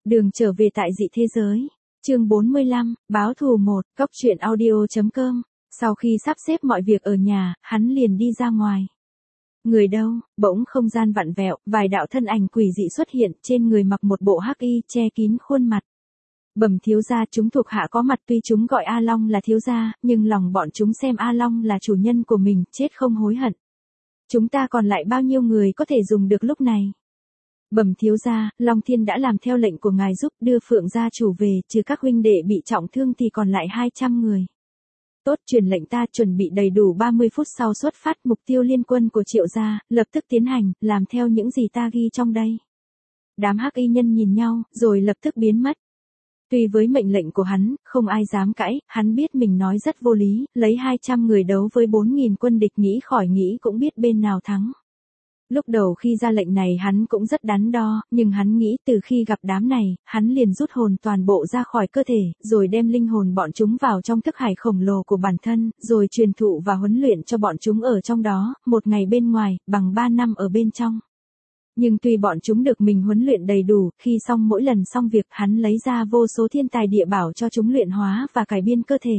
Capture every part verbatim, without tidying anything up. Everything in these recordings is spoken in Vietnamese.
Đường trở về tại dị thế giới. Chương bốn mươi lăm, báo thù một, cốc truyện audio.com. Sau khi sắp xếp mọi việc ở nhà, hắn liền đi ra ngoài. Người đâu, bỗng không gian vặn vẹo, vài đạo thân ảnh quỷ dị xuất hiện, trên người mặc một bộ hắc y che kín khuôn mặt. Bẩm thiếu gia, chúng thuộc hạ có mặt, tuy chúng gọi A Long là thiếu gia, nhưng lòng bọn chúng xem A Long là chủ nhân của mình, chết không hối hận. Chúng ta còn lại bao nhiêu người có thể dùng được lúc này? Bẩm thiếu gia, Long Thiên đã làm theo lệnh của ngài giúp đưa Phượng gia chủ về, trừ các huynh đệ bị trọng thương thì còn lại hai trăm người. Tốt, truyền lệnh ta chuẩn bị đầy đủ ba mươi phút sau xuất phát, mục tiêu liên quân của Triệu gia, lập tức tiến hành, làm theo những gì ta ghi trong đây. Đám hắc y nhân nhìn nhau, rồi lập tức biến mất. Tuy với mệnh lệnh của hắn, không ai dám cãi, hắn biết mình nói rất vô lý, lấy hai trăm người đấu với bốn nghìn quân địch, nghĩ khỏi nghĩ cũng biết bên nào thắng. Lúc đầu khi ra lệnh này hắn cũng rất đắn đo, nhưng hắn nghĩ từ khi gặp đám này, hắn liền rút hồn toàn bộ ra khỏi cơ thể, rồi đem linh hồn bọn chúng vào trong thức hải khổng lồ của bản thân, rồi truyền thụ và huấn luyện cho bọn chúng ở trong đó, một ngày bên ngoài, bằng ba năm ở bên trong. Nhưng tuy bọn chúng được mình huấn luyện đầy đủ, khi xong mỗi lần xong việc hắn lấy ra vô số thiên tài địa bảo cho chúng luyện hóa và cải biên cơ thể.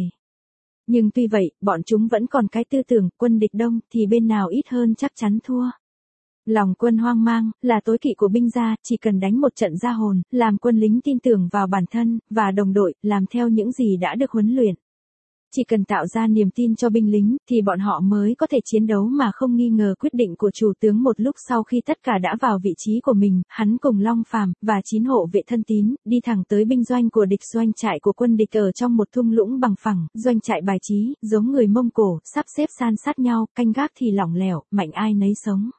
Nhưng tuy vậy, bọn chúng vẫn còn cái tư tưởng, quân địch đông thì bên nào ít hơn chắc chắn thua. Lòng quân hoang mang, là tối kỵ của binh gia, chỉ cần đánh một trận ra hồn, làm quân lính tin tưởng vào bản thân, và đồng đội, làm theo những gì đã được huấn luyện. Chỉ cần tạo ra niềm tin cho binh lính, thì bọn họ mới có thể chiến đấu mà không nghi ngờ quyết định của chủ tướng. Một lúc sau khi tất cả đã vào vị trí của mình, hắn cùng Long Phàm và chín hộ vệ thân tín, đi thẳng tới binh doanh của địch. Doanh trại của quân địch ở trong một thung lũng bằng phẳng, doanh trại bài trí, giống người Mông Cổ, sắp xếp san sát nhau, canh gác thì lỏng lẻo, mạnh ai nấy sống.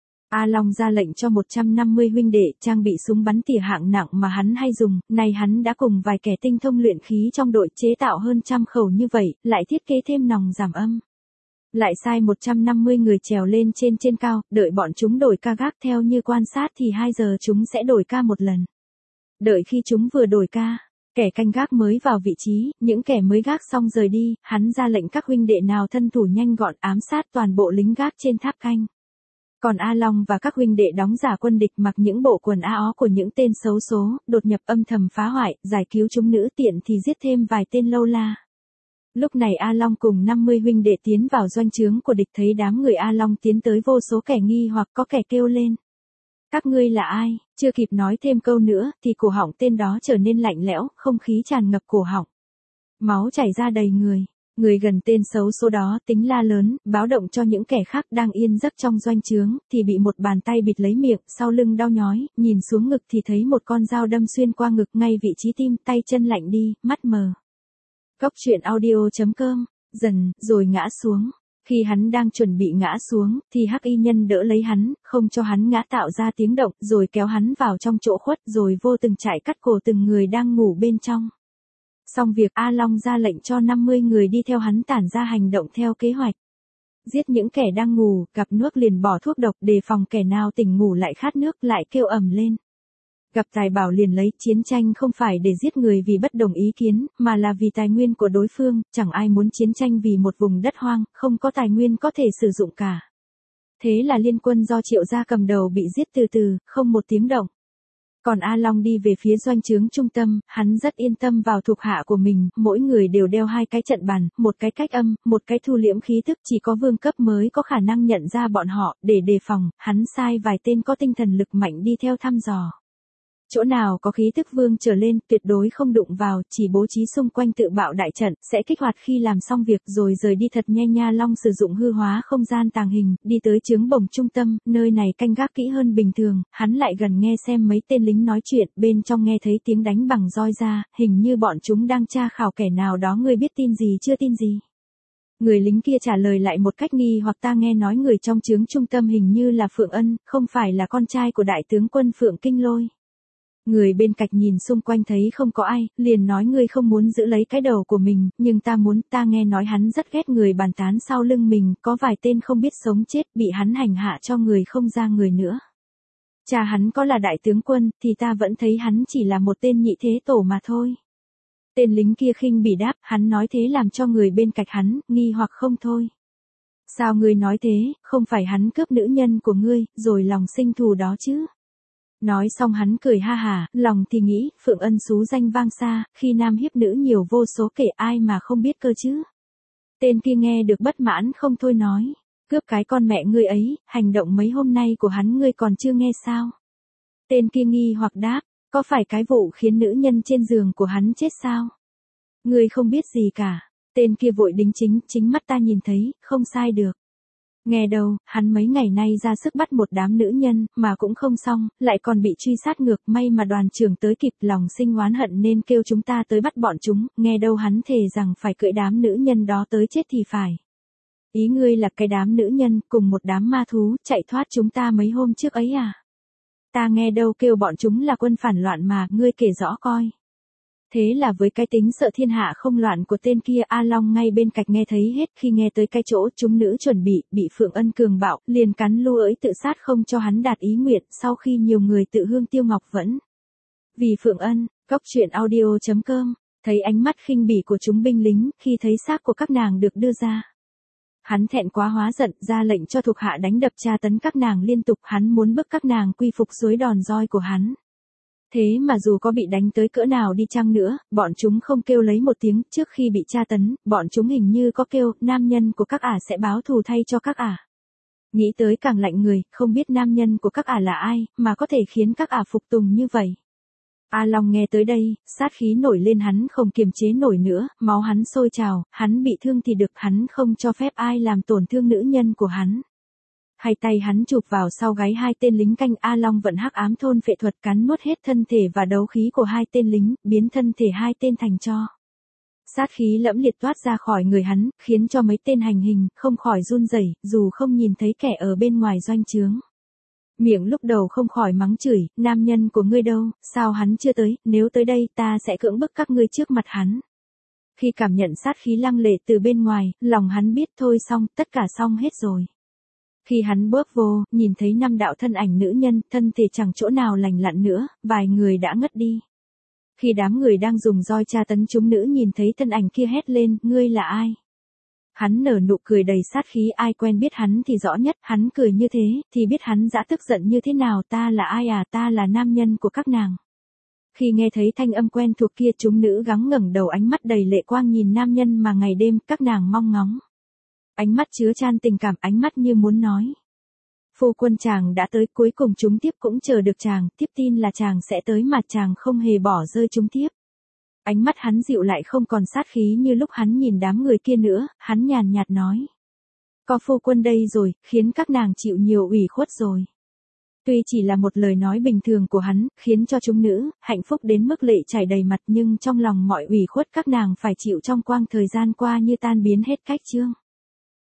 A Long ra lệnh cho một trăm năm mươi huynh đệ trang bị súng bắn tỉa hạng nặng mà hắn hay dùng, nay hắn đã cùng vài kẻ tinh thông luyện khí trong đội chế tạo hơn trăm khẩu như vậy, lại thiết kế thêm nòng giảm âm. Lại sai một trăm năm mươi người trèo lên trên trên cao, đợi bọn chúng đổi ca gác. Theo như quan sát thì hai giờ chúng sẽ đổi ca một lần. Đợi khi chúng vừa đổi ca, kẻ canh gác mới vào vị trí, những kẻ mới gác xong rời đi, hắn ra lệnh các huynh đệ nào thân thủ nhanh gọn ám sát toàn bộ lính gác trên tháp canh. Còn A Long và các huynh đệ đóng giả quân địch mặc những bộ quần áo của những tên xấu số, đột nhập âm thầm phá hoại, giải cứu chúng nữ, tiện thì giết thêm vài tên lâu la. Lúc này A Long cùng năm mươi huynh đệ tiến vào doanh trướng của địch, thấy đám người A Long tiến tới, vô số kẻ nghi hoặc, có kẻ kêu lên. Các ngươi là ai? Chưa kịp nói thêm câu nữa, thì cổ họng tên đó trở nên lạnh lẽo, không khí tràn ngập cổ họng. Máu chảy ra đầy người. Người gần tên xấu số đó tính la lớn, báo động cho những kẻ khác đang yên giấc trong doanh trướng, thì bị một bàn tay bịt lấy miệng, sau lưng đau nhói, nhìn xuống ngực thì thấy một con dao đâm xuyên qua ngực ngay vị trí tim, tay chân lạnh đi, mắt mờ. Cốc truyện audio.com, dần, rồi ngã xuống. Khi hắn đang chuẩn bị ngã xuống, thì hắc y nhân đỡ lấy hắn, không cho hắn ngã, tạo ra tiếng động, rồi kéo hắn vào trong chỗ khuất, rồi vô tình chạy cắt cổ từng người đang ngủ bên trong. Xong việc, A Long ra lệnh cho năm mươi người đi theo hắn tản ra hành động theo kế hoạch. Giết những kẻ đang ngủ, gặp nước liền bỏ thuốc độc, đề phòng kẻ nào tỉnh ngủ lại khát nước, lại kêu ầm lên. Gặp tài bảo liền lấy. Chiến tranh không phải để giết người vì bất đồng ý kiến, mà là vì tài nguyên của đối phương, chẳng ai muốn chiến tranh vì một vùng đất hoang, không có tài nguyên có thể sử dụng cả. Thế là liên quân do Triệu gia cầm đầu bị giết từ từ, không một tiếng động. Còn A Long đi về phía doanh trướng trung tâm, hắn rất yên tâm vào thuộc hạ của mình, mỗi người đều đeo hai cái trận bàn, một cái cách âm, một cái thu liễm khí tức, chỉ có vương cấp mới có khả năng nhận ra bọn họ, để đề phòng, hắn sai vài tên có tinh thần lực mạnh đi theo thăm dò. Chỗ nào có khí tức vương trở lên, tuyệt đối không đụng vào, chỉ bố trí xung quanh tự bạo đại trận, sẽ kích hoạt khi làm xong việc rồi rời đi thật nhanh. Nha Long sử dụng hư hóa không gian tàng hình, đi tới trướng bồng trung tâm, nơi này canh gác kỹ hơn bình thường, hắn lại gần nghe xem mấy tên lính nói chuyện, bên trong nghe thấy tiếng đánh bằng roi ra, hình như bọn chúng đang tra khảo kẻ nào đó. Ngươi biết tin gì chưa tin gì? Người lính kia trả lời lại một cách nghi hoặc, ta nghe nói người trong trướng trung tâm hình như là Phượng Ân, không phải là con trai của đại tướng quân Phượng Kinh Lôi. Người bên cạnh nhìn xung quanh thấy không có ai, liền nói, ngươi không muốn giữ lấy cái đầu của mình, nhưng ta muốn. Ta nghe nói hắn rất ghét người bàn tán sau lưng mình, có vài tên không biết sống chết, bị hắn hành hạ cho người không ra người nữa. Cha hắn có là đại tướng quân, thì ta vẫn thấy hắn chỉ là một tên nhị thế tổ mà thôi. Tên lính kia khinh bỉ đáp, hắn nói thế làm cho người bên cạnh hắn nghi hoặc không thôi. Sao ngươi nói thế, không phải hắn cướp nữ nhân của ngươi, rồi lòng sinh thù đó chứ? Nói xong hắn cười ha hả, lòng thì nghĩ, Phượng Ân xú danh vang xa, khi nam hiếp nữ nhiều vô số kể ai mà không biết cơ chứ. Tên kia nghe được bất mãn không thôi nói, cướp cái con mẹ ngươi ấy, hành động mấy hôm nay của hắn ngươi còn chưa nghe sao. Tên kia nghi hoặc đáp, có phải cái vụ khiến nữ nhân trên giường của hắn chết sao? Ngươi không biết gì cả. Tên kia vội đính chính, chính mắt ta nhìn thấy, không sai được. Nghe đâu, hắn mấy ngày nay ra sức bắt một đám nữ nhân, mà cũng không xong, lại còn bị truy sát ngược, may mà đoàn trưởng tới kịp, lòng sinh oán hận nên kêu chúng ta tới bắt bọn chúng, nghe đâu hắn thề rằng phải cưỡi đám nữ nhân đó tới chết thì phải. Ý ngươi là cái đám nữ nhân, cùng một đám ma thú, chạy thoát chúng ta mấy hôm trước ấy à? Ta nghe đâu kêu bọn chúng là quân phản loạn mà, ngươi kể rõ coi. Thế là với cái tính sợ thiên hạ không loạn của tên kia, A Long ngay bên cạnh nghe thấy hết, khi nghe tới cái chỗ chúng nữ chuẩn bị, bị Phượng Ân cường bạo, liền cắn lu ới tự sát không cho hắn đạt ý nguyện, sau khi nhiều người tự hương tiêu ngọc vẫn. Vì Phượng Ân, Cóc truyện audio chấm com, thấy ánh mắt khinh bỉ của chúng binh lính, khi thấy xác của các nàng được đưa ra. Hắn thẹn quá hóa giận, ra lệnh cho thuộc hạ đánh đập tra tấn các nàng liên tục, hắn muốn bức các nàng quy phục dưới đòn roi của hắn. Thế mà dù có bị đánh tới cỡ nào đi chăng nữa, bọn chúng không kêu lấy một tiếng, trước khi bị tra tấn, bọn chúng hình như có kêu, nam nhân của các ả sẽ báo thù thay cho các ả. Nghĩ tới càng lạnh người, không biết nam nhân của các ả là ai, mà có thể khiến các ả phục tùng như vậy. A Long nghe tới đây, sát khí nổi lên hắn không kiềm chế nổi nữa, máu hắn sôi trào, hắn bị thương thì được, hắn không cho phép ai làm tổn thương nữ nhân của hắn. Hai tay hắn chụp vào sau gáy hai tên lính canh, A Long vận hắc ám thôn phệ thuật cắn nuốt hết thân thể và đấu khí của hai tên lính, biến thân thể hai tên thành tro. Sát khí lẫm liệt toát ra khỏi người hắn, khiến cho mấy tên hành hình không khỏi run rẩy, dù không nhìn thấy kẻ ở bên ngoài doanh trướng. Miệng lúc đầu không khỏi mắng chửi, nam nhân của ngươi đâu, sao hắn chưa tới, nếu tới đây ta sẽ cưỡng bức các ngươi trước mặt hắn. Khi cảm nhận sát khí lăng lệ từ bên ngoài, lòng hắn biết thôi xong, tất cả xong hết rồi. Khi hắn bước vô, nhìn thấy năm đạo thân ảnh nữ nhân, thân thể chẳng chỗ nào lành lặn nữa, vài người đã ngất đi. Khi đám người đang dùng roi tra tấn chúng nữ nhìn thấy thân ảnh kia hét lên, ngươi là ai? Hắn nở nụ cười đầy sát khí, ai quen biết hắn thì rõ nhất, hắn cười như thế, thì biết hắn dã tức giận như thế nào. Ta là ai à, ta là nam nhân của các nàng. Khi nghe thấy thanh âm quen thuộc kia, chúng nữ gắng ngẩng đầu, ánh mắt đầy lệ quang nhìn nam nhân mà ngày đêm các nàng mong ngóng. Ánh mắt chứa chan tình cảm, ánh mắt như muốn nói. Phu quân chàng đã tới, cuối cùng chúng tiếp cũng chờ được chàng, tiếp tin là chàng sẽ tới mà chàng không hề bỏ rơi chúng tiếp. Ánh mắt hắn dịu lại không còn sát khí như lúc hắn nhìn đám người kia nữa, hắn nhàn nhạt nói. Có phu quân đây rồi, khiến các nàng chịu nhiều ủy khuất rồi. Tuy chỉ là một lời nói bình thường của hắn, khiến cho chúng nữ, hạnh phúc đến mức lệ chảy đầy mặt, nhưng trong lòng mọi ủy khuất các nàng phải chịu trong quang thời gian qua như tan biến hết cách chương.